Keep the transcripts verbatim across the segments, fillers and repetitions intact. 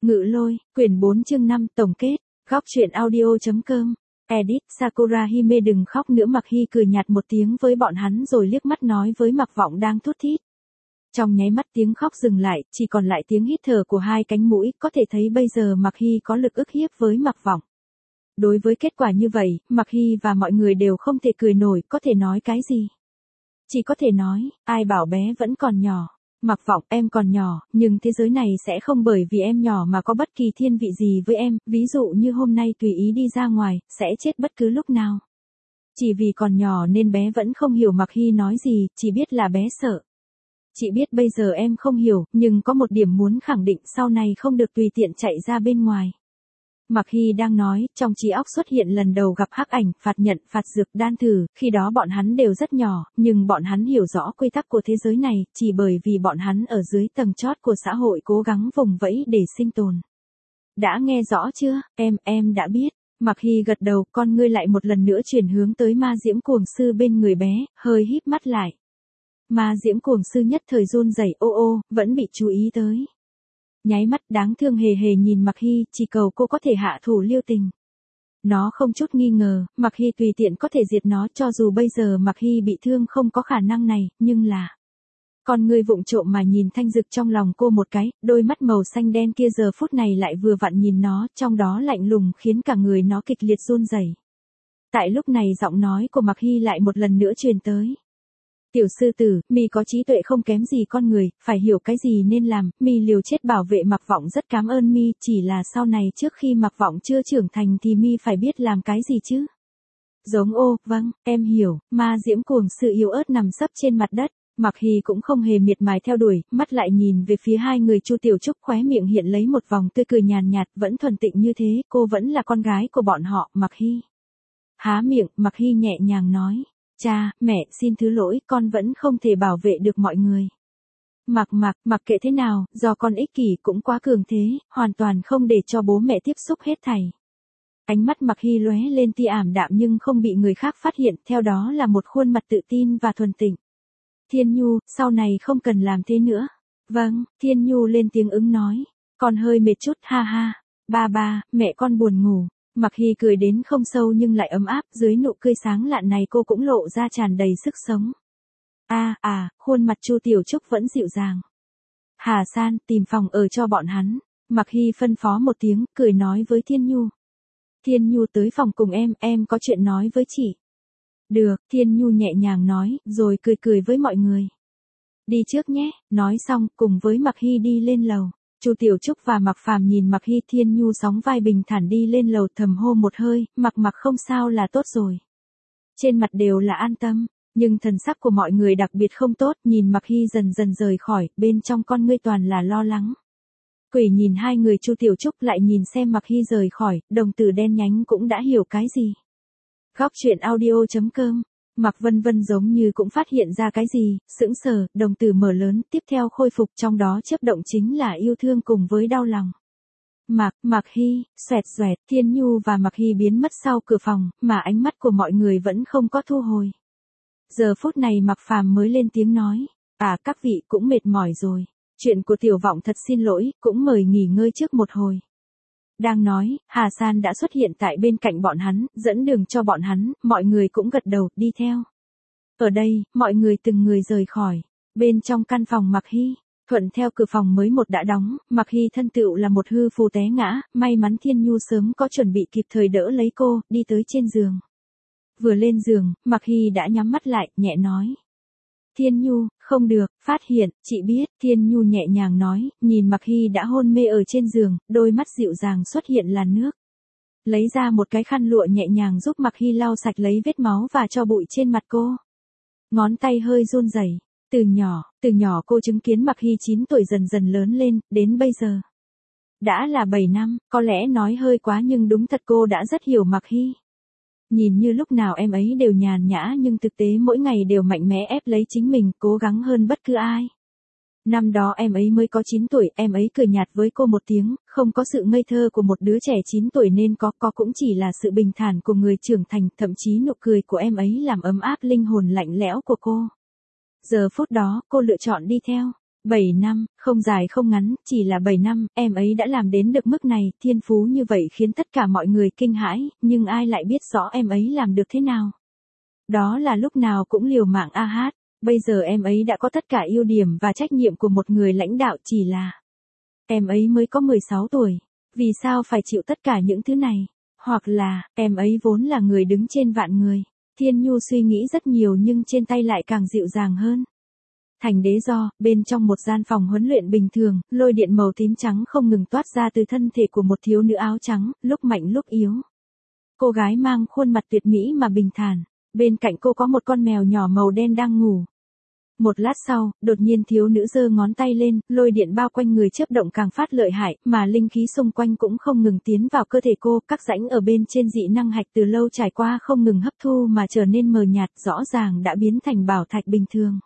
Ngự lôi, quyển bốn chương năm tổng kết, góc truyện audio.com, edit Sakura Hime đừng khóc nữa. Mặc Hy cười nhạt một tiếng với bọn hắn rồi liếc mắt nói với Mặc Vọng đang thút thít. Trong nháy mắt tiếng khóc dừng lại, chỉ còn lại tiếng hít thở của hai cánh mũi, có thể thấy bây giờ Mặc Hy có lực ức hiếp với Mặc Vọng. Đối với kết quả như vậy, Mặc Hy và mọi người đều không thể cười nổi, có thể nói cái gì? Chỉ có thể nói, ai bảo bé vẫn còn nhỏ. Mặc Vọng, em còn nhỏ, nhưng thế giới này sẽ không bởi vì em nhỏ mà có bất kỳ thiên vị gì với em, ví dụ như hôm nay tùy ý đi ra ngoài, sẽ chết bất cứ lúc nào. Chỉ vì còn nhỏ nên bé vẫn không hiểu Mặc Hy nói gì, chỉ biết là bé sợ. Chị biết bây giờ em không hiểu, nhưng có một điểm muốn khẳng định sau này không được tùy tiện chạy ra bên ngoài. Mặc Hy đang nói, trong trí óc xuất hiện lần đầu gặp hắc ảnh, phạt nhận, phạt dược, đan thử, khi đó bọn hắn đều rất nhỏ, nhưng bọn hắn hiểu rõ quy tắc của thế giới này, chỉ bởi vì bọn hắn ở dưới tầng chót của xã hội cố gắng vùng vẫy để sinh tồn. Đã nghe rõ chưa? Em, em đã biết. Mặc Hy gật đầu, con ngươi lại một lần nữa chuyển hướng tới ma diễm cuồng sư bên người bé, hơi híp mắt lại. Ma diễm cuồng sư nhất thời run rẩy, ô ô, vẫn bị chú ý tới. Nháy mắt đáng thương hề hề nhìn Mặc Hy, chỉ cầu cô có thể hạ thủ lưu tình. Nó không chút nghi ngờ, Mặc Hy tùy tiện có thể diệt nó, cho dù bây giờ Mặc Hy bị thương không có khả năng này, nhưng là... Con người vụng trộm mà nhìn Thanh Dực trong lòng cô một cái, đôi mắt màu xanh đen kia giờ phút này lại vừa vặn nhìn nó, trong đó lạnh lùng khiến cả người nó kịch liệt run rẩy. Tại lúc này giọng nói của Mặc Hy lại một lần nữa truyền tới. Tiểu sư tử, mi có trí tuệ không kém gì con người, phải hiểu cái gì nên làm, mi liều chết bảo vệ Mặc Vọng rất cảm ơn mi, chỉ là sau này trước khi Mặc Vọng chưa trưởng thành thì mi phải biết làm cái gì chứ. Giống ô, vâng, em hiểu, ma diễm cuồng sự yếu ớt nằm sấp trên mặt đất, Mặc Hy cũng không hề miệt mài theo đuổi, mắt lại nhìn về phía hai người Chu Tiểu Trúc, khóe miệng hiện lấy một vòng tươi cười nhàn nhạt, vẫn thuần tịnh như thế, cô vẫn là con gái của bọn họ, Mặc Hy. Há miệng, Mặc Hy nhẹ nhàng nói. Cha, mẹ, xin thứ lỗi, con vẫn không thể bảo vệ được mọi người. Mặc mặc, mặc kệ thế nào, do con ích kỷ cũng quá cường thế, hoàn toàn không để cho bố mẹ tiếp xúc hết thảy. Ánh mắt Mặc Hy lóe lên tia ảm đạm nhưng không bị người khác phát hiện, theo đó là một khuôn mặt tự tin và thuần tịnh. Thiên Nhu, sau này không cần làm thế nữa. Vâng, Thiên Nhu lên tiếng ứng nói. Con hơi mệt chút, ha ha. Ba ba, mẹ con buồn ngủ. Mặc Hy cười đến không sâu nhưng lại ấm áp, dưới nụ cười sáng lạn này cô cũng lộ ra tràn đầy sức sống. A à, à, khuôn mặt Chu Tiểu Trúc vẫn dịu dàng. Hà San, tìm phòng ở cho bọn hắn. Mặc Hy phân phó một tiếng, cười nói với Thiên Nhu. Thiên Nhu tới phòng cùng em, em có chuyện nói với chị. Được, Thiên Nhu nhẹ nhàng nói, rồi cười cười với mọi người. Đi trước nhé, nói xong, cùng với Mặc Hy đi lên lầu. Chu Tiểu Trúc và Mặc Phàm nhìn Mặc Hy, Thiên Nhu sóng vai bình thản đi lên lầu, thầm hô một hơi, Mặc Mặc không sao là tốt rồi. Trên mặt đều là an tâm, nhưng thần sắc của mọi người đặc biệt không tốt, nhìn Mặc Hy dần dần rời khỏi, bên trong con ngươi toàn là lo lắng. Quỷ nhìn hai người Chu Tiểu Trúc lại nhìn xem Mặc Hy rời khỏi, đồng tử đen nhánh cũng đã hiểu cái gì. Góc truyện audio.com. Mặc Vân Vân giống như cũng phát hiện ra cái gì, sững sờ, đồng tử mở lớn, tiếp theo khôi phục, trong đó chớp động chính là yêu thương cùng với đau lòng. Mặc, Mặc Hy, xoẹt xoẹt, Thiên Nhu và Mặc Hy biến mất sau cửa phòng, mà ánh mắt của mọi người vẫn không có thu hồi. Giờ phút này Mặc Phàm mới lên tiếng nói, à các vị cũng mệt mỏi rồi, chuyện của Tiểu Vọng thật xin lỗi, cũng mời nghỉ ngơi trước một hồi. Đang nói, Hà San đã xuất hiện tại bên cạnh bọn hắn, dẫn đường cho bọn hắn, mọi người cũng gật đầu, đi theo. Ở đây, mọi người từng người rời khỏi. Bên trong căn phòng Mặc Hy, thuận theo cửa phòng mới một đã đóng, Mặc Hy thân tựu là một hư phù té ngã, may mắn Thiên Nhu sớm có chuẩn bị kịp thời đỡ lấy cô, đi tới trên giường. Vừa lên giường, Mặc Hy đã nhắm mắt lại, nhẹ nói. Thiên Nhu, không được, phát hiện, chị biết, Thiên Nhu nhẹ nhàng nói, nhìn Mặc Hy đã hôn mê ở trên giường, đôi mắt dịu dàng xuất hiện làn nước. Lấy ra một cái khăn lụa nhẹ nhàng giúp Mặc Hy lau sạch lấy vết máu và cho bụi trên mặt cô. Ngón tay hơi run rẩy. Từ nhỏ, từ nhỏ cô chứng kiến Mặc Hy chín tuổi dần dần lớn lên, đến bây giờ. Đã là bảy năm, có lẽ nói hơi quá nhưng đúng thật cô đã rất hiểu Mặc Hy. Nhìn như lúc nào em ấy đều nhàn nhã nhưng thực tế mỗi ngày đều mạnh mẽ ép lấy chính mình, cố gắng hơn bất cứ ai. Năm đó em ấy mới có chín tuổi, em ấy cười nhạt với cô một tiếng, không có sự ngây thơ của một đứa trẻ chín tuổi nên có, có cũng chỉ là sự bình thản của người trưởng thành, thậm chí nụ cười của em ấy làm ấm áp linh hồn lạnh lẽo của cô. Giờ phút đó, cô lựa chọn đi theo. bảy năm, không dài không ngắn, chỉ là bảy năm, em ấy đã làm đến được mức này, thiên phú như vậy khiến tất cả mọi người kinh hãi, nhưng ai lại biết rõ em ấy làm được thế nào. Đó là lúc nào cũng liều mạng a hát, bây giờ em ấy đã có tất cả ưu điểm và trách nhiệm của một người lãnh đạo, chỉ là em ấy mới có mười sáu tuổi, vì sao phải chịu tất cả những thứ này, hoặc là, em ấy vốn là người đứng trên vạn người. Thiên Nhu suy nghĩ rất nhiều nhưng trên tay lại càng dịu dàng hơn. Thành đế do, bên trong một gian phòng huấn luyện bình thường, lôi điện màu tím trắng không ngừng toát ra từ thân thể của một thiếu nữ áo trắng, lúc mạnh lúc yếu. Cô gái mang khuôn mặt tuyệt mỹ mà bình thản, bên cạnh cô có một con mèo nhỏ màu đen đang ngủ. Một lát sau, đột nhiên thiếu nữ giơ ngón tay lên, lôi điện bao quanh người chớp động càng phát lợi hại, mà linh khí xung quanh cũng không ngừng tiến vào cơ thể cô, các rãnh ở bên trên dị năng hạch từ lâu trải qua không ngừng hấp thu mà trở nên mờ nhạt, rõ ràng đã biến thành bảo thạch bình thường.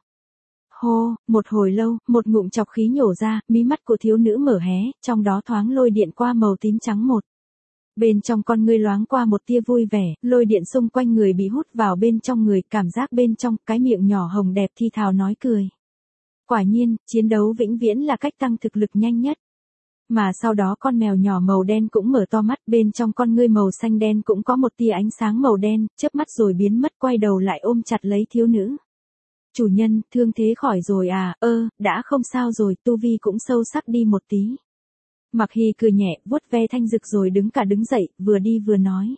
Hô, một hồi lâu, một ngụm chọc khí nhổ ra, mí mắt của thiếu nữ mở hé, trong đó thoáng lôi điện qua màu tím trắng một. Bên trong con ngươi loáng qua một tia vui vẻ, lôi điện xung quanh người bị hút vào bên trong người, cảm giác bên trong, cái miệng nhỏ hồng đẹp thi thào nói cười. Quả nhiên, chiến đấu vĩnh viễn là cách tăng thực lực nhanh nhất. Mà sau đó con mèo nhỏ màu đen cũng mở to mắt, bên trong con ngươi màu xanh đen cũng có một tia ánh sáng màu đen, chớp mắt rồi biến mất, quay đầu lại ôm chặt lấy thiếu nữ. Chủ nhân, thương thế khỏi rồi à, ơ, đã không sao rồi, tu vi cũng sâu sắc đi một tí. Mặc Hy cười nhẹ, vuốt ve thanh dực rồi đứng cả đứng dậy, vừa đi vừa nói.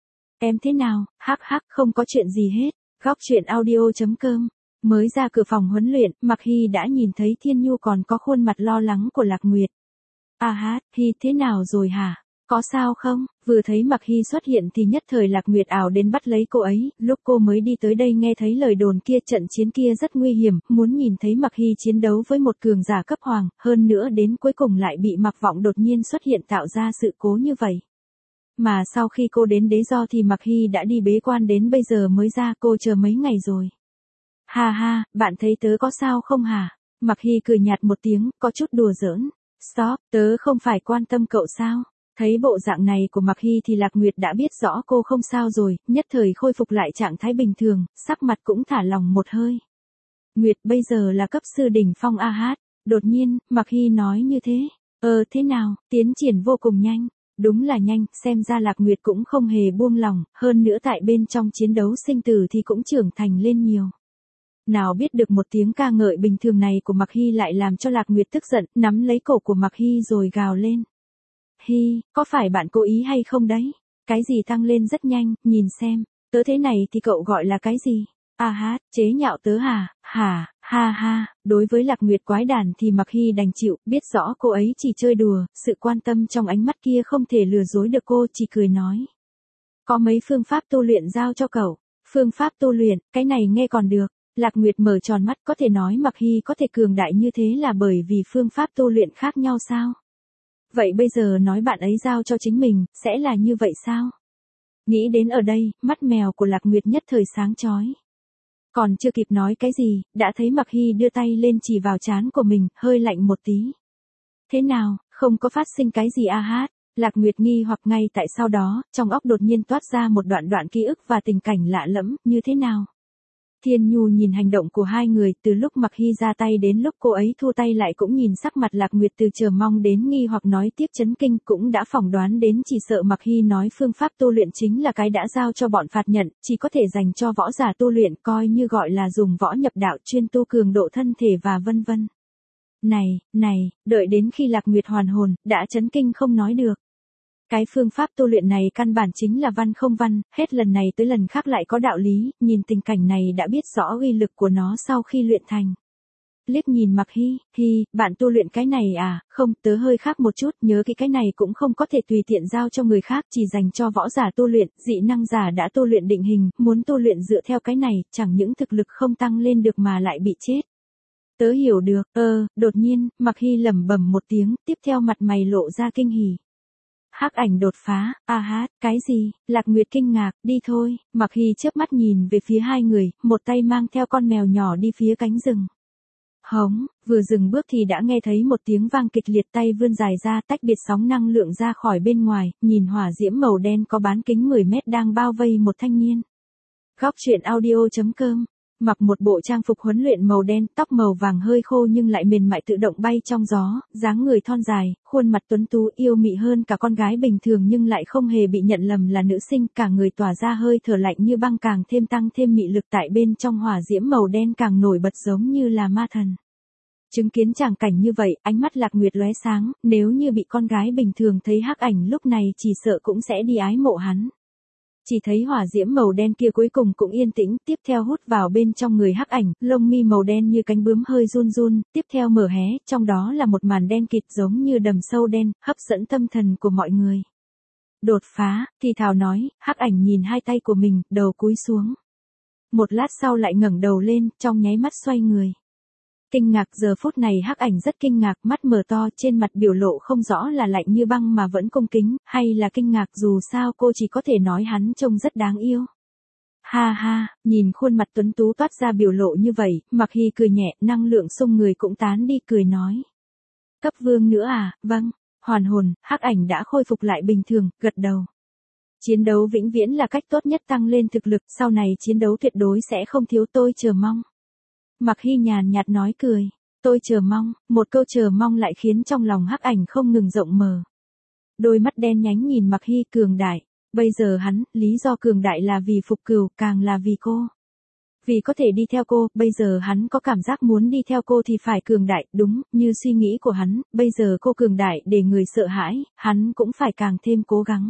Em thế nào, hắc hắc, không có chuyện gì hết. Góc truyện audio chấm com. Mới ra cửa phòng huấn luyện, Mặc Hy đã nhìn thấy Thiên Nhu còn có khuôn mặt lo lắng của Lạc Nguyệt. A hát, Hy thế nào rồi hả? Có sao không? Vừa thấy Mặc Hy xuất hiện thì nhất thời Lạc Nguyệt ảo đến bắt lấy cô ấy, lúc cô mới đi tới đây nghe thấy lời đồn kia, trận chiến kia rất nguy hiểm, muốn nhìn thấy Mặc Hy chiến đấu với một cường giả cấp hoàng, hơn nữa đến cuối cùng lại bị Mặc Vọng đột nhiên xuất hiện tạo ra sự cố như vậy. Mà sau khi cô đến đế do thì Mặc Hy đã đi bế quan, đến bây giờ mới ra, cô chờ mấy ngày rồi. Ha ha, bạn thấy tớ có sao không hả? Mặc Hy cười nhạt một tiếng, có chút đùa giỡn. Stop, tớ không phải quan tâm cậu sao? Thấy bộ dạng này của Mặc Hy thì Lạc Nguyệt đã biết rõ cô không sao rồi, nhất thời khôi phục lại trạng thái bình thường, sắc mặt cũng thả lỏng một hơi. Nguyệt bây giờ là cấp sư đỉnh phong a hát, đột nhiên, Mặc Hy nói như thế. Ờ thế nào, tiến triển vô cùng nhanh. Đúng là nhanh, xem ra Lạc Nguyệt cũng không hề buông lòng, hơn nữa tại bên trong chiến đấu sinh tử thì cũng trưởng thành lên nhiều. Nào biết được một tiếng ca ngợi bình thường này của Mặc Hy lại làm cho Lạc Nguyệt tức giận, nắm lấy cổ của Mặc Hy rồi gào lên. Hy, có phải bạn cố ý hay không đấy? Cái gì tăng lên rất nhanh, nhìn xem, tớ thế này thì cậu gọi là cái gì? A hát, chế nhạo tớ hả? Hả, ha ha, đối với Lạc Nguyệt quái đản thì Mặc Hy đành chịu, biết rõ cô ấy chỉ chơi đùa, sự quan tâm trong ánh mắt kia không thể lừa dối được cô, chỉ cười nói. Có mấy phương pháp tu luyện giao cho cậu. Phương pháp tu luyện, cái này nghe còn được. Lạc Nguyệt mở tròn mắt, có thể nói Mặc Hy có thể cường đại như thế là bởi vì phương pháp tu luyện khác nhau sao? Vậy bây giờ nói bạn ấy giao cho chính mình, sẽ là như vậy sao? Nghĩ đến ở đây, mắt mèo của Lạc Nguyệt nhất thời sáng chói. Còn chưa kịp nói cái gì, đã thấy Mặc Hy đưa tay lên chỉ vào trán của mình, hơi lạnh một tí. Thế nào, không có phát sinh cái gì a hát? Lạc Nguyệt nghi hoặc, ngay tại sau đó, trong óc đột nhiên toát ra một đoạn đoạn ký ức và tình cảnh lạ lẫm, như thế nào? Thiên Nhu nhìn hành động của hai người, từ lúc Mặc Hy ra tay đến lúc cô ấy thu tay lại cũng nhìn sắc mặt Lạc Nguyệt từ chờ mong đến nghi hoặc nói tiếp chấn kinh, cũng đã phỏng đoán đến chỉ sợ Mặc Hy nói phương pháp tu luyện chính là cái đã giao cho bọn phạt nhận, chỉ có thể dành cho võ giả tu luyện, coi như gọi là dùng võ nhập đạo chuyên tu cường độ thân thể và vân vân. Này, này, đợi đến khi Lạc Nguyệt hoàn hồn, đã chấn kinh không nói được. Cái phương pháp tu luyện này căn bản chính là văn không văn, hết lần này tới lần khác lại có đạo lý, nhìn tình cảnh này đã biết rõ uy lực của nó sau khi luyện thành. Liếc nhìn Mặc Hy, Hy, bạn tu luyện cái này à, không, tớ hơi khác một chút, nhớ cái cái này cũng không có thể tùy tiện giao cho người khác, chỉ dành cho võ giả tu luyện, dị năng giả đã tu luyện định hình, muốn tu luyện dựa theo cái này, chẳng những thực lực không tăng lên được mà lại bị chết. Tớ hiểu được, ơ, đột nhiên, Mặc Hy lẩm bẩm một tiếng, tiếp theo mặt mày lộ ra kinh hỉ. Hắc ảnh đột phá, a hát, cái gì? Lạc Nguyệt kinh ngạc, đi thôi. Mặc Hy chớp mắt nhìn về phía hai người, một tay mang theo con mèo nhỏ đi phía cánh rừng. Hống, vừa dừng bước thì đã nghe thấy một tiếng vang kịch liệt, tay vươn dài ra tách biệt sóng năng lượng ra khỏi bên ngoài, nhìn hỏa diễm màu đen có bán kính mười mét đang bao vây một thanh niên. Góc truyện audio chấm com Mặc một bộ trang phục huấn luyện màu đen, tóc màu vàng hơi khô nhưng lại mềm mại tự động bay trong gió, dáng người thon dài, khuôn mặt tuấn tú yêu mị hơn cả con gái bình thường nhưng lại không hề bị nhận lầm là nữ sinh, cả người tỏa ra hơi thở lạnh như băng càng thêm tăng thêm mị lực tại bên trong hỏa diễm màu đen càng nổi bật giống như là ma thần. Chứng kiến tràng cảnh như vậy, ánh mắt Lạc Nguyệt lóe sáng, nếu như bị con gái bình thường thấy Hắc Ảnh lúc này chỉ sợ cũng sẽ đi ái mộ hắn. Chỉ thấy hỏa diễm màu đen kia cuối cùng cũng yên tĩnh, tiếp theo hút vào bên trong người Hắc Ảnh, lông mi màu đen như cánh bướm hơi run run, tiếp theo mở hé, trong đó là một màn đen kịt giống như đầm sâu đen, hấp dẫn tâm thần của mọi người. Đột phá, thì thào nói, Hắc Ảnh nhìn hai tay của mình, đầu cúi xuống. Một lát sau lại ngẩng đầu lên, trong nháy mắt xoay người. Kinh ngạc, giờ phút này Hắc Ảnh rất kinh ngạc, mắt mở to, trên mặt biểu lộ không rõ là lạnh như băng mà vẫn cung kính, hay là kinh ngạc, dù sao cô chỉ có thể nói hắn trông rất đáng yêu. Ha ha, nhìn khuôn mặt tuấn tú toát ra biểu lộ như vậy, Mặc Hy cười nhẹ, năng lượng xung người cũng tán đi, cười nói. Cấp vương nữa à, vâng, hoàn hồn, Hắc Ảnh đã khôi phục lại bình thường, gật đầu. Chiến đấu vĩnh viễn là cách tốt nhất tăng lên thực lực, sau này chiến đấu tuyệt đối sẽ không thiếu, tôi chờ mong. Mặc Hy nhàn nhạt nói cười, tôi chờ mong, một câu chờ mong lại khiến trong lòng Hắc Ảnh không ngừng rộng mở. Đôi mắt đen nhánh nhìn Mặc Hy, cường đại, bây giờ hắn, lý do cường đại là vì phục cửu, càng là vì cô. Vì có thể đi theo cô, bây giờ hắn có cảm giác muốn đi theo cô thì phải cường đại, đúng, như suy nghĩ của hắn, bây giờ cô cường đại để người sợ hãi, hắn cũng phải càng thêm cố gắng.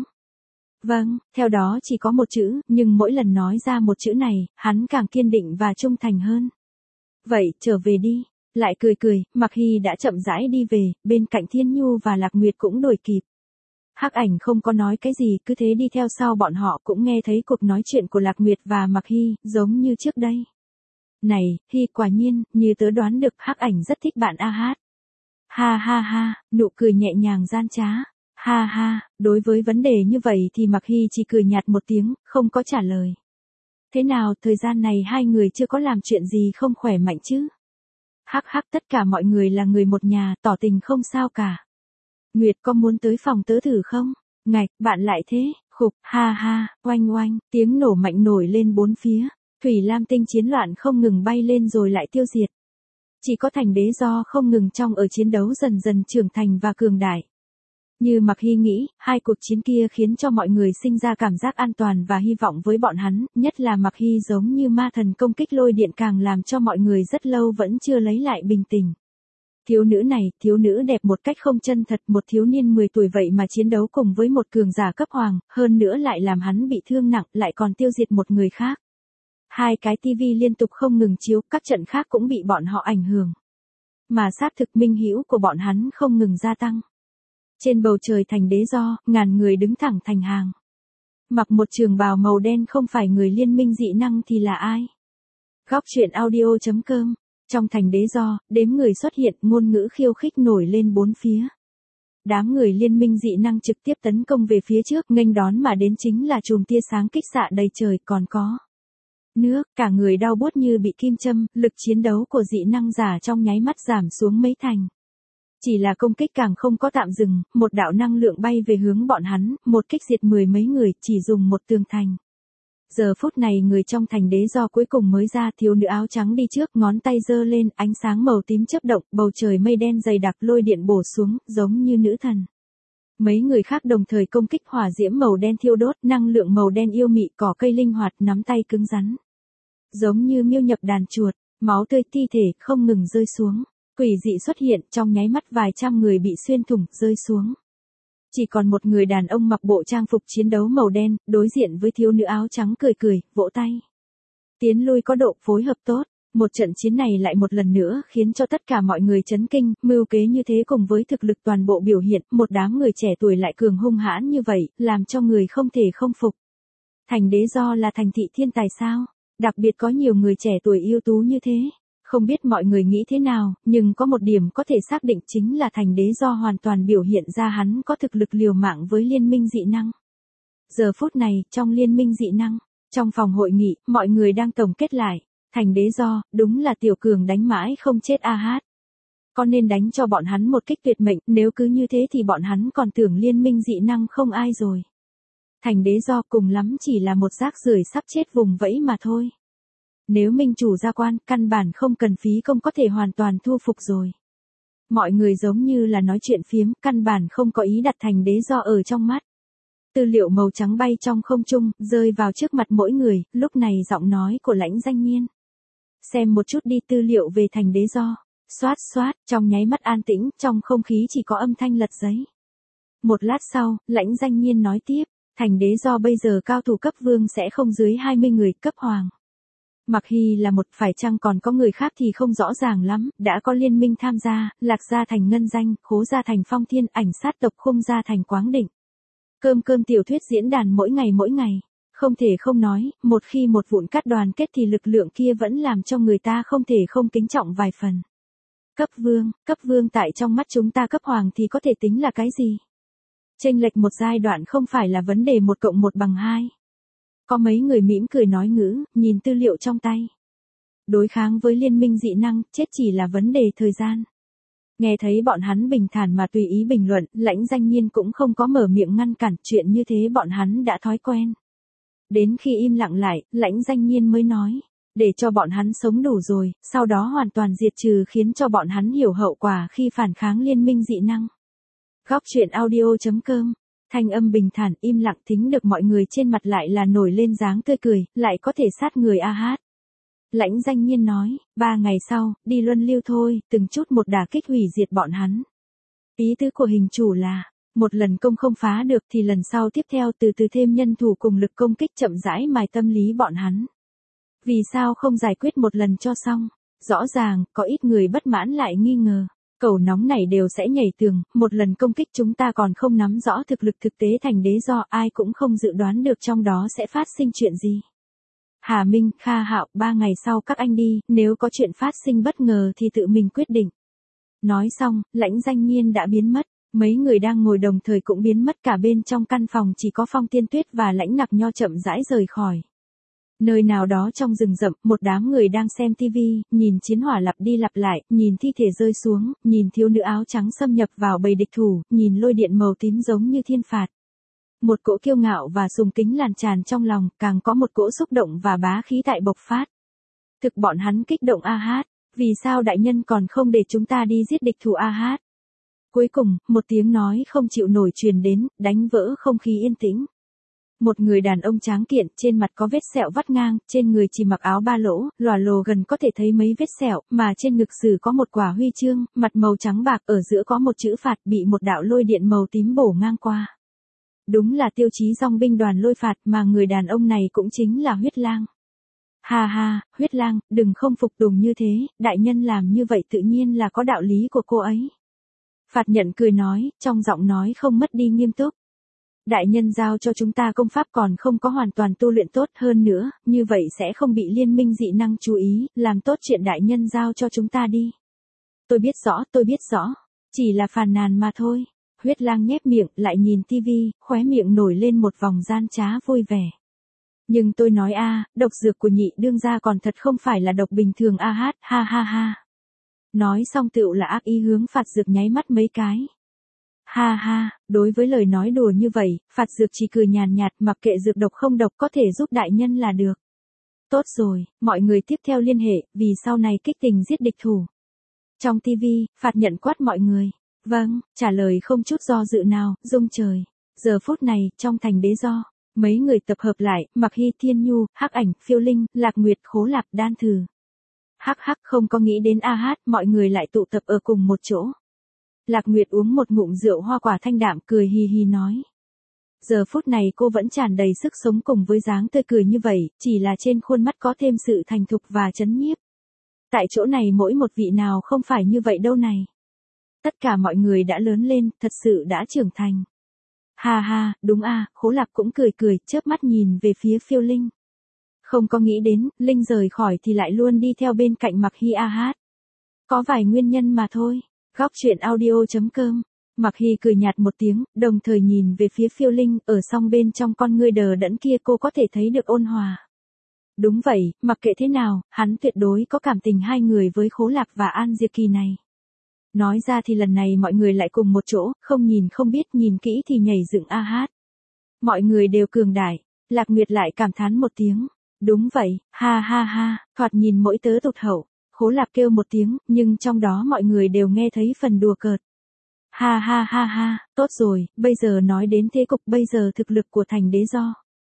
Vâng, theo đó chỉ có một chữ, nhưng mỗi lần nói ra một chữ này, hắn càng kiên định và trung thành hơn. Vậy, trở về đi. Lại cười cười, Mặc Hy đã chậm rãi đi về, bên cạnh Thiên Nhu và Lạc Nguyệt cũng đuổi kịp. Hắc Ảnh không có nói cái gì, cứ thế đi theo sau bọn họ, cũng nghe thấy cuộc nói chuyện của Lạc Nguyệt và Mặc Hy, giống như trước đây. Này, Hy, quả nhiên, như tớ đoán được, Hắc Ảnh rất thích bạn A Hát. Ha ha ha, nụ cười nhẹ nhàng gian trá. Ha ha, đối với vấn đề như vậy thì Mặc Hy chỉ cười nhạt một tiếng, không có trả lời. Thế nào, thời gian này hai người chưa có làm chuyện gì không khỏe mạnh chứ? Hắc hắc, tất cả mọi người là người một nhà, tỏ tình không sao cả. Nguyệt, có muốn tới phòng tớ thử không? Ngạch, bạn lại thế, khục, ha ha, oanh oanh, tiếng nổ mạnh nổi lên bốn phía. Thủy lam tinh chiến loạn không ngừng bay lên rồi lại tiêu diệt. Chỉ có Thành Đế Do không ngừng trong ở chiến đấu dần dần trưởng thành và cường đại. Như Mặc Hy nghĩ, hai cuộc chiến kia khiến cho mọi người sinh ra cảm giác an toàn và hy vọng với bọn hắn, nhất là Mặc Hy giống như ma thần công kích lôi điện càng làm cho mọi người rất lâu vẫn chưa lấy lại bình tĩnh. Thiếu nữ này, thiếu nữ đẹp một cách không chân thật, một thiếu niên mười tuổi vậy mà chiến đấu cùng với một cường giả cấp hoàng, hơn nữa lại làm hắn bị thương nặng, lại còn tiêu diệt một người khác. Hai cái tivi liên tục không ngừng chiếu, các trận khác cũng bị bọn họ ảnh hưởng. Mà xác thực minh hữu của bọn hắn không ngừng gia tăng. Trên bầu trời Thành Đế Do, ngàn người đứng thẳng thành hàng. Mặc một trường bào màu đen không phải người liên minh dị năng thì là ai? Góc truyện audio chấm com. Trong Thành Đế Do, đếm người xuất hiện, ngôn ngữ khiêu khích nổi lên bốn phía. Đám người liên minh dị năng trực tiếp tấn công về phía trước, nghênh đón mà đến chính là chùm tia sáng kích xạ đầy trời, còn có nước, cả người đau buốt như bị kim châm, lực chiến đấu của dị năng giả trong nháy mắt giảm xuống mấy thành. Chỉ là công kích càng không có tạm dừng, một đạo năng lượng bay về hướng bọn hắn, một kích diệt mười mấy người, chỉ dùng một tường thành. Giờ phút này người trong Thành Đế Do cuối cùng mới ra, thiếu nữ áo trắng đi trước, ngón tay giơ lên, ánh sáng màu tím chớp động, bầu trời mây đen dày đặc, lôi điện bổ xuống, giống như nữ thần. Mấy người khác đồng thời công kích, hỏa diễm màu đen thiêu đốt, năng lượng màu đen yêu mị, cỏ cây linh hoạt, nắm tay cứng rắn. Giống như miêu nhập đàn chuột, máu tươi thi thể không ngừng rơi xuống. Quỷ dị xuất hiện, trong nháy mắt vài trăm người bị xuyên thủng, rơi xuống. Chỉ còn một người đàn ông mặc bộ trang phục chiến đấu màu đen, đối diện với thiếu nữ áo trắng cười cười, vỗ tay. Tiến lui có độ phối hợp tốt, một trận chiến này lại một lần nữa khiến cho tất cả mọi người chấn kinh, mưu kế như thế cùng với thực lực toàn bộ biểu hiện, một đám người trẻ tuổi lại cường hung hãn như vậy, làm cho người không thể không phục. Thành Đế Do là thành thị thiên tài sao? Đặc biệt có nhiều người trẻ tuổi ưu tú như thế. Không biết mọi người nghĩ thế nào, nhưng có một điểm có thể xác định chính là Thành Đế Do hoàn toàn biểu hiện ra hắn có thực lực liều mạng với liên minh dị năng. Giờ phút này, trong liên minh dị năng, trong phòng hội nghị, mọi người đang tổng kết lại. Thành Đế Do, đúng là tiểu cường đánh mãi không chết A Hát. Có nên đánh cho bọn hắn một kích tuyệt mệnh, nếu cứ như thế thì bọn hắn còn tưởng liên minh dị năng không ai rồi. Thành Đế Do cùng lắm chỉ là một rác rưởi sắp chết vùng vẫy mà thôi. Nếu minh chủ ra quan, căn bản không cần phí công có thể hoàn toàn thu phục rồi. Mọi người giống như là nói chuyện phiếm, căn bản không có ý đặt thành đế do ở trong mắt. Tư liệu màu trắng bay trong không trung, rơi vào trước mặt mỗi người, lúc này giọng nói của Lãnh Danh Nhiên. Xem một chút đi tư liệu về thành đế do. Xoát xoát, trong nháy mắt an tĩnh, trong không khí chỉ có âm thanh lật giấy. Một lát sau, Lãnh Danh Nhiên nói tiếp, thành đế do bây giờ cao thủ cấp vương sẽ không dưới hai mươi người, cấp hoàng. Mặc Hy là một, phải chăng còn có người khác thì không rõ ràng lắm, đã có liên minh tham gia, Lạc gia thành Ngân Danh, Khố gia thành Phong Thiên, Ảnh sát tộc Khung gia thành Quáng Định. Cơm cơm tiểu thuyết diễn đàn mỗi ngày mỗi ngày. Không thể không nói, một khi một vụn cắt đoàn kết thì lực lượng kia vẫn làm cho người ta không thể không kính trọng vài phần. Cấp vương, cấp vương tại trong mắt chúng ta cấp hoàng thì có thể tính là cái gì? Chênh lệch một giai đoạn không phải là vấn đề một cộng một bằng hai. Có mấy người mỉm cười nói ngữ, nhìn tư liệu trong tay. Đối kháng với liên minh dị năng, chết chỉ là vấn đề thời gian. Nghe thấy bọn hắn bình thản mà tùy ý bình luận, Lãnh Danh Nhiên cũng không có mở miệng ngăn cản, chuyện như thế bọn hắn đã thói quen. Đến khi im lặng lại, Lãnh Danh Nhiên mới nói, để cho bọn hắn sống đủ rồi, sau đó hoàn toàn diệt trừ khiến cho bọn hắn hiểu hậu quả khi phản kháng liên minh dị năng. Góc truyện audio chấm com, thanh âm bình thản im lặng thính được mọi người trên mặt lại là nổi lên dáng tươi cười, lại có thể sát người a hát. Lãnh Danh Nhiên nói, ba ngày sau, đi luân lưu thôi, từng chút một đả kích hủy diệt bọn hắn. Ý tứ của hình chủ là, một lần công không phá được thì lần sau tiếp theo từ từ thêm nhân thủ cùng lực công kích chậm rãi mài tâm lý bọn hắn. Vì sao không giải quyết một lần cho xong? Rõ ràng, có ít người bất mãn lại nghi ngờ. Cầu nóng này đều sẽ nhảy tường, một lần công kích chúng ta còn không nắm rõ thực lực thực tế thành đế do, ai cũng không dự đoán được trong đó sẽ phát sinh chuyện gì. Hà Minh, Kha Hạo, ba ngày sau các anh đi, nếu có chuyện phát sinh bất ngờ thì tự mình quyết định. Nói xong, Lãnh Danh Nhiên đã biến mất, mấy người đang ngồi đồng thời cũng biến mất, cả bên trong căn phòng chỉ có Phong Tiên Tuyết và Lãnh Ngạc Nho chậm rãi rời khỏi. Nơi nào đó trong rừng rậm, một đám người đang xem tivi, nhìn chiến hỏa lặp đi lặp lại, nhìn thi thể rơi xuống, nhìn thiếu nữ áo trắng xâm nhập vào bầy địch thủ, nhìn lôi điện màu tím giống như thiên phạt. Một cỗ kiêu ngạo và sùng kính lan tràn trong lòng, càng có một cỗ xúc động và bá khí tại bộc phát. Thực bọn hắn kích động a hát, vì sao đại nhân còn không để chúng ta đi giết địch thủ a hát? Cuối cùng, một tiếng nói không chịu nổi truyền đến, đánh vỡ không khí yên tĩnh. Một người đàn ông tráng kiện, trên mặt có vết sẹo vắt ngang, trên người chỉ mặc áo ba lỗ, lòa lồ gần có thể thấy mấy vết sẹo, mà trên ngực sử có một quả huy chương, mặt màu trắng bạc, ở giữa có một chữ phạt bị một đạo lôi điện màu tím bổ ngang qua. Đúng là tiêu chí dòng binh đoàn lôi phạt, mà người đàn ông này cũng chính là Huyết Lang. Ha ha, Huyết Lang, đừng không phục tùng như thế, đại nhân làm như vậy tự nhiên là có đạo lý của cô ấy. Phạt nhận cười nói, trong giọng nói không mất đi nghiêm túc. Đại nhân giao cho chúng ta công pháp còn không có hoàn toàn tu luyện tốt hơn nữa, như vậy sẽ không bị liên minh dị năng chú ý, làm tốt chuyện đại nhân giao cho chúng ta đi. Tôi biết rõ, tôi biết rõ, chỉ là phàn nàn mà thôi. Huyết Lang nhếch miệng, lại nhìn tivi, khóe miệng nổi lên một vòng gian trá vui vẻ. Nhưng tôi nói a, độc dược của nhị đương gia còn thật không phải là độc bình thường a hát, ha ha ha. Nói xong tựu là ác ý hướng Phạt Dược nháy mắt mấy cái. Ha ha, đối với lời nói đùa như vậy, Phạt Dược chỉ cười nhàn nhạt, mặc kệ dược độc không độc có thể giúp đại nhân là được. Tốt rồi, mọi người tiếp theo liên hệ, vì sau này kích tình giết địch thủ. Trong tivi, Phạt Nhận quát mọi người. Vâng, trả lời không chút do dự nào, rung trời. Giờ phút này, trong thành đế do, mấy người tập hợp lại, Mặc Hy, Thiên Nhu, Hắc Ảnh, Phiêu Linh, Lạc Nguyệt, Khố Lạp, Đan Thử. Hắc hắc không có nghĩ đến a hát, mọi người lại tụ tập ở cùng một chỗ. Lạc Nguyệt uống một ngụm rượu hoa quả thanh đạm, cười hì hì nói. Giờ phút này cô vẫn tràn đầy sức sống cùng với dáng tươi cười như vậy, chỉ là trên khuôn mắt có thêm sự thành thục và chấn nhiếp. Tại chỗ này mỗi một vị nào không phải như vậy đâu này. Tất cả mọi người đã lớn lên, thật sự đã trưởng thành. Ha ha, đúng a, Khố Lạp cũng cười cười, chớp mắt nhìn về phía Phiêu Linh. Không có nghĩ đến, Linh rời khỏi thì lại luôn đi theo bên cạnh Mặc Hy a hát. Có vài nguyên nhân mà thôi. Góc truyện audio chấm com. Mặc Hy cười nhạt một tiếng, đồng thời nhìn về phía Phiêu Linh, ở song bên trong con ngươi đờ đẫn kia cô có thể thấy được ôn hòa. Đúng vậy, mặc kệ thế nào, hắn tuyệt đối có cảm tình hai người với Khố Lạp và An Diệp Kỳ này. Nói ra thì lần này mọi người lại cùng một chỗ, không nhìn không biết, nhìn kỹ thì nhảy dựng a hát. Mọi người đều cường đại, Lạc Nguyệt lại cảm thán một tiếng. Đúng vậy, ha ha ha, thoạt nhìn mỗi tớ tụt hậu. Khố Lạp kêu một tiếng, nhưng trong đó mọi người đều nghe thấy phần đùa cợt. Ha ha ha ha, tốt rồi, bây giờ nói đến thế cục, bây giờ thực lực của thành đế do.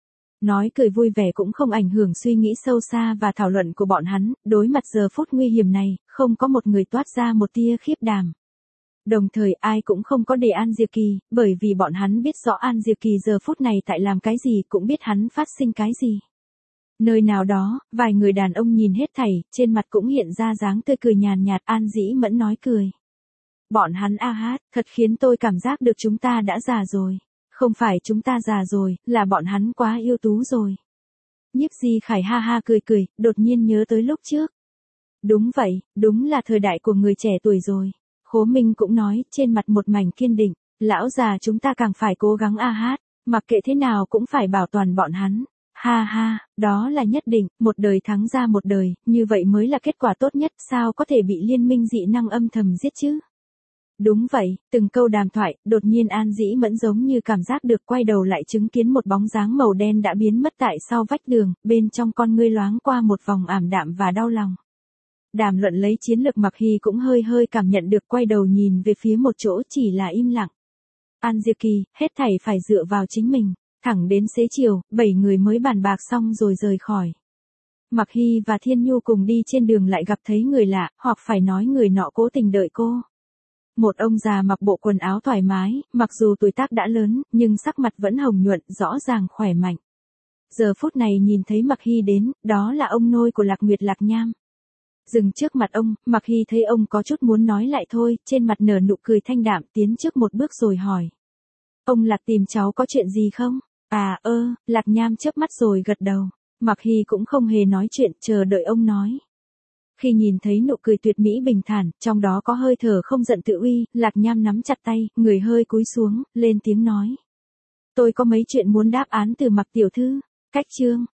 Nói cười vui vẻ cũng không ảnh hưởng suy nghĩ sâu xa và thảo luận của bọn hắn, đối mặt giờ phút nguy hiểm này, không có một người toát ra một tia khiếp đảm. Đồng thời ai cũng không có đề An Diệp Kỳ, bởi vì bọn hắn biết rõ An Diệp Kỳ giờ phút này tại làm cái gì, cũng biết hắn phát sinh cái gì. Nơi nào đó, vài người đàn ông nhìn hết thảy, trên mặt cũng hiện ra dáng tươi cười nhàn nhạt. An Dĩ Mẫn nói cười. Bọn hắn a hát, thật khiến tôi cảm giác được chúng ta đã già rồi. Không phải chúng ta già rồi, là bọn hắn quá yêu tú rồi. Nhiếp Di Khải ha ha cười cười, đột nhiên nhớ tới lúc trước. Đúng vậy, đúng là thời đại của người trẻ tuổi rồi. Khố Minh cũng nói, trên mặt một mảnh kiên định, lão già chúng ta càng phải cố gắng a hát, mặc kệ thế nào cũng phải bảo toàn bọn hắn. Ha ha, đó là nhất định, một đời thắng ra một đời, như vậy mới là kết quả tốt nhất, sao có thể bị liên minh dị năng âm thầm giết chứ? Đúng vậy, từng câu đàm thoại, đột nhiên An Dĩ Mẫn giống như cảm giác được, quay đầu lại chứng kiến một bóng dáng màu đen đã biến mất tại sau vách đường, bên trong con ngươi loáng qua một vòng ảm đạm và đau lòng. Đàm luận lấy chiến lược Mặc Hy cũng hơi hơi cảm nhận được, quay đầu nhìn về phía một chỗ chỉ là im lặng. An Diệp Kỳ, hết thảy phải dựa vào chính mình. Thẳng đến xế chiều, bảy người mới bàn bạc xong rồi rời khỏi. Mặc Hy và Thiên Nhu cùng đi trên đường lại gặp thấy người lạ, hoặc phải nói người nọ cố tình đợi cô. Một ông già mặc bộ quần áo thoải mái, mặc dù tuổi tác đã lớn, nhưng sắc mặt vẫn hồng nhuận, rõ ràng khỏe mạnh. Giờ phút này nhìn thấy Mặc Hy đến, đó là ông nôi của Lạc Nguyệt Lạc Nham. Dừng trước mặt ông, Mặc Hy thấy ông có chút muốn nói lại thôi, trên mặt nở nụ cười thanh đạm, tiến trước một bước rồi hỏi. Ông Lạc tìm cháu có chuyện gì không? À ơ, Lạc Nham chớp mắt rồi gật đầu. Mặc Hy cũng không hề nói chuyện, chờ đợi ông nói. Khi nhìn thấy nụ cười tuyệt mỹ bình thản, trong đó có hơi thở không giận tự uy, Lạc Nham nắm chặt tay, người hơi cúi xuống, lên tiếng nói. Tôi có mấy chuyện muốn đáp án từ Mặc tiểu thư. Cách chương.